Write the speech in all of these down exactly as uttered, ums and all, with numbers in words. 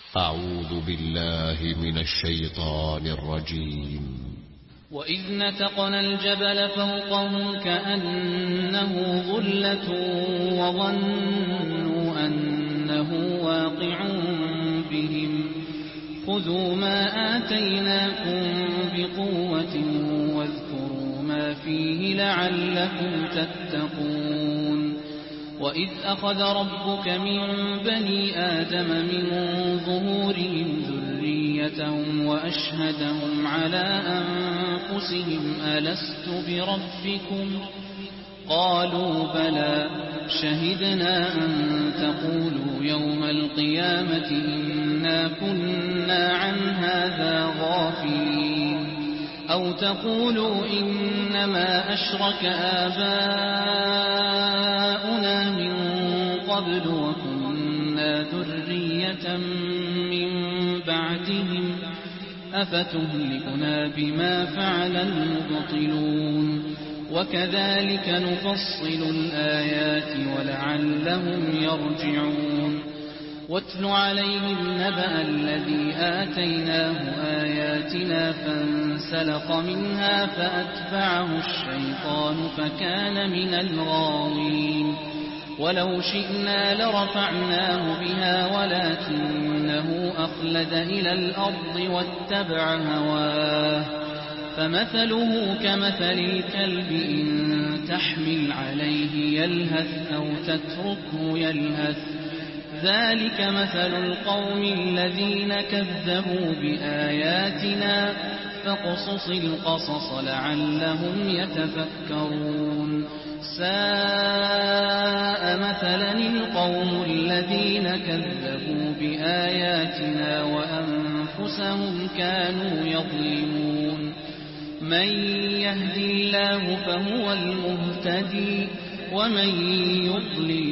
أعوذ بالله من الشيطان الرجيم. وإذ نتقنا الجبل فوقهم كأنه ظلة وظنوا أنه واقع بهم خذوا ما آتيناكم بقوة واذكروا ما فيه لعلكم تتقون. وإذ أخذ ربك من بني آدم من ظهورهم ذريتهم وأشهدهم على أنفسهم ألست بربكم قالوا بلى شهدنا أن تقولوا يوم القيامة إنا كنا عن هذا غافلين أو تقولوا إنما أشرك آباؤنا من قبل وكنا ذرية من بعدهم أفتهلكنا بما فعل المبطلون وكذلك نفصل الآيات ولعلهم يرجعون. واتل عليهم نبأ الذي آتيناه آياتنا فانسلخ منها فأتبعه الشيطان فكان من الغاوين. ولو شئنا لرفعناه بها ولكنه أخلد إلى الأرض واتبع هواه فمثله كمثل الكلب إن تحمل عليه يلهث أو تتركه يلهث ذلك مثل القوم الذين كذبوا بآياتنا فاقصص القصص لعلهم يتفكرون. ساء مثلا القوم الذين كذبوا بآياتنا وأنفسهم كانوا يظلمون. من يهد الله فهو المهتدي ومن يضلل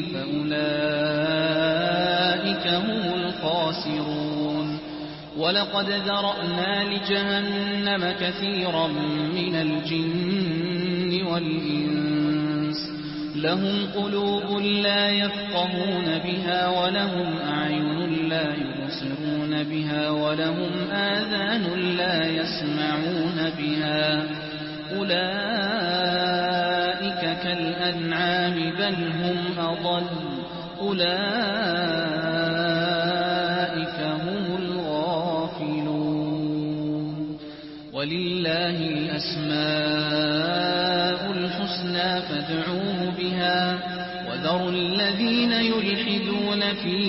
فأولئك هم الخاسرون. ولقد ذرأنا لجهنم كثيرا من الجن والإنس لهم قلوب لا يفقهون بها ولهم أعين لا يبصرون بها ولهم آذان لا يسمعون بها أولئك كالأنعام بل هم أضل أولئك هم الغافلون. ولله الأسماء الحسنى فادعوه بها وذروا الذين يلحدون في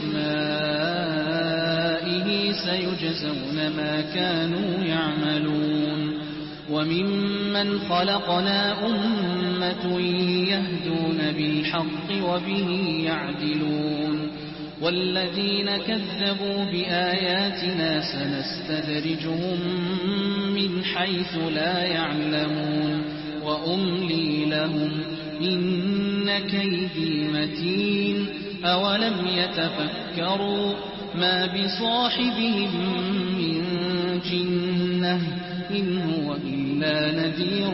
أسمائه سيجزون ما كانوا يعملون. وممن خلقنا أمة يهدون بالحق وبه يعدلون. والذين كذبوا بآياتنا سنستدرجهم من حيث لا يعلمون وأملي لهم إن كيدي متين. أولم يتفكروا ما بصاحبهم من جنة إن هو إلا نذير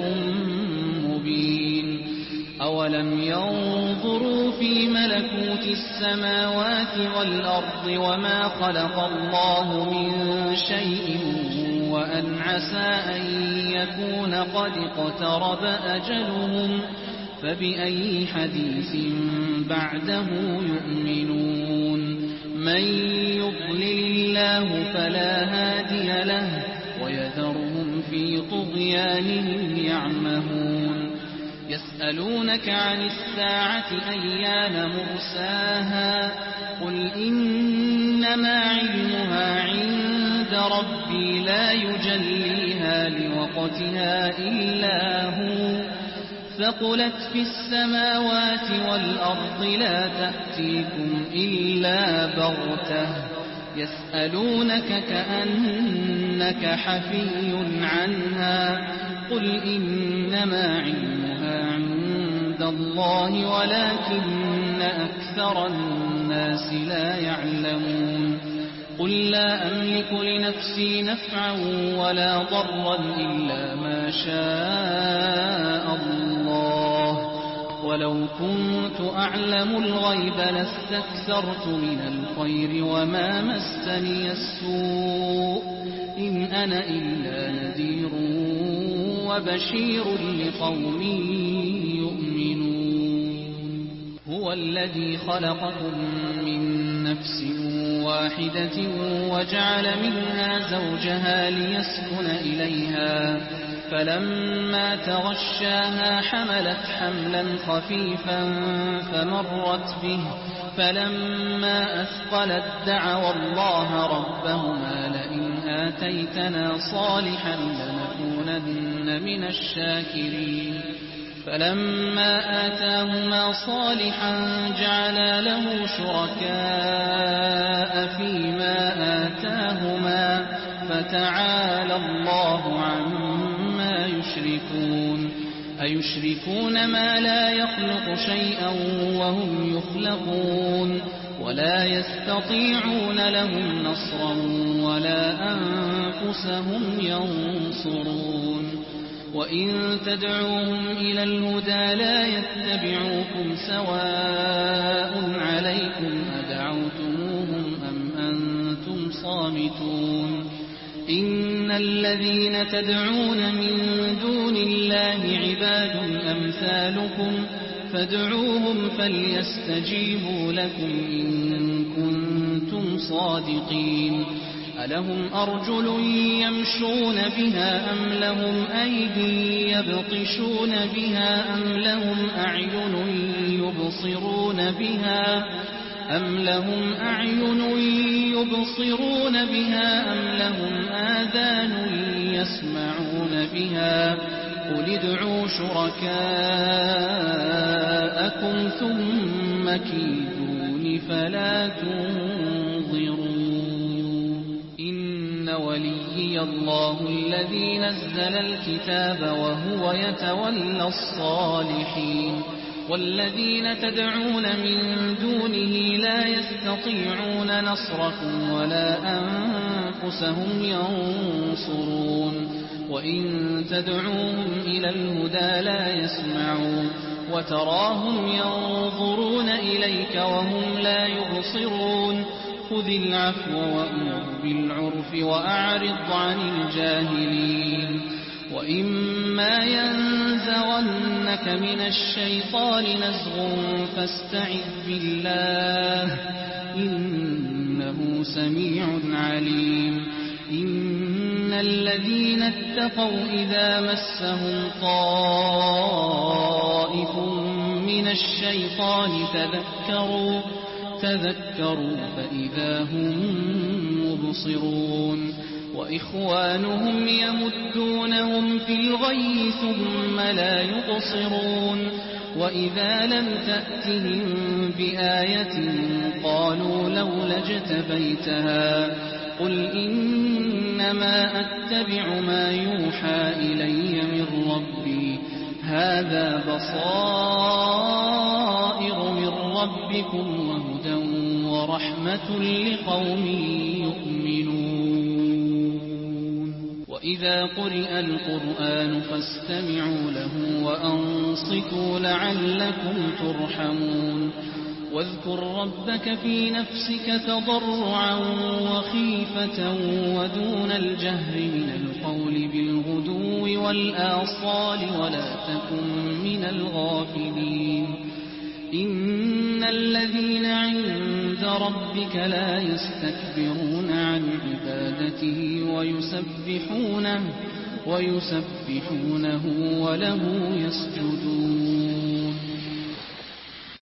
مبين. أولم ينظروا في ملكوت السماوات والأرض وما خلق الله من شيء وأن عسى أن يكون قد اقترب أجلهم فبأي حديث بعده يؤمنون. من يضلل الله فلا هادي له ويذرهم في طغيانهم يعمهون. يسألونك عن الساعة أيان مرساها قل إنما علمها عند ربي لا يجليها لوقتها إلا هو ثقلت في السماوات والأرض لا تأتيكم إلا بغتة يسألونك كأنك حفي عنها قل إنما علمها عند الله ولكن أكثر الناس لا يعلمون. قل لا أملك لنفسي نفعا ولا ضرا إلا ما شاء الله ولو كنت أعلم الغيب لاستكثرت من الخير وما مسني السوء إن أنا إلا نذير وبشير لقوم يؤمنون هو الذي خلقكم من نفس واحدة وجعل منها زوجها ليسكن إليها فلما تغشاها حملت حملا خفيفا فمرت به فلما أثقلت دعوا الله ربهما لئن آتيتنا صالحا لنكونن من الشاكرين فلما آتاهما صالحا جعلا له شركاء فيما آتاهما فتعالى الله عما يشركون أيشركون ما لا يخلق شيئا وهم يخلقون ولا يستطيعون لهم نصرا ولا أنفسهم ينصرون وإن تدعوهم إلى الهدى لا يتبعوكم سواء عليكم أدعوتموهم أم أنتم صامتون إن الذين تدعون من دون الله عباد أمثالكم فادعوهم فليستجيبوا لكم إن كنتم صادقين ألهم أرجل يمشون بها أم لهم أيدي يبطشون بها أم لهم أعين يبصرون بها أم لهم أعين يبصرون بها أم لهم آذان يسمعون بها قل ادعوا شركاءكم ثم كيدون فلا تنظرون إن وليي الله الذي نزل الكتاب وهو يتولى الصالحين والذين تدعون من دونه لا يستطيعون نصركم ولا أنفسهم ينصرون وإن تدعوهم إلى الهدى لا يسمعون وتراهم ينظرون إليك وهم لا يبصرون خذ العفو وأمر بالعرف وأعرض عن الجاهلين وإما ينزغنك من الشيطان نزغ فاستعذ بالله إنه سميع عليم إن الذين اتقوا إذا مسهم طائف من الشيطان تذكروا تذكروا فإذا هم مبصرون وإخوانهم يمدونهم في الغي ثم لا يقصرون وإذا لم تأتهم بآية قالوا لولا اجتبيتها قل إنما أتبع ما يوحى إلي من ربي هذا بصائر من ربكم وهدى ورحمة لقوم يؤمنون وإذا قرئ القرآن فاستمعوا له وأنصتوا لعلكم ترحمون واذكر ربك في نفسك تضرعا وخيفة ودون الجهر من القول بالغدو والآصال ولا تكن من الغافلين إن الذين عند ربك لا يستكبرون عن عبادته ويسبحونه ويسبحونه وله يسجدون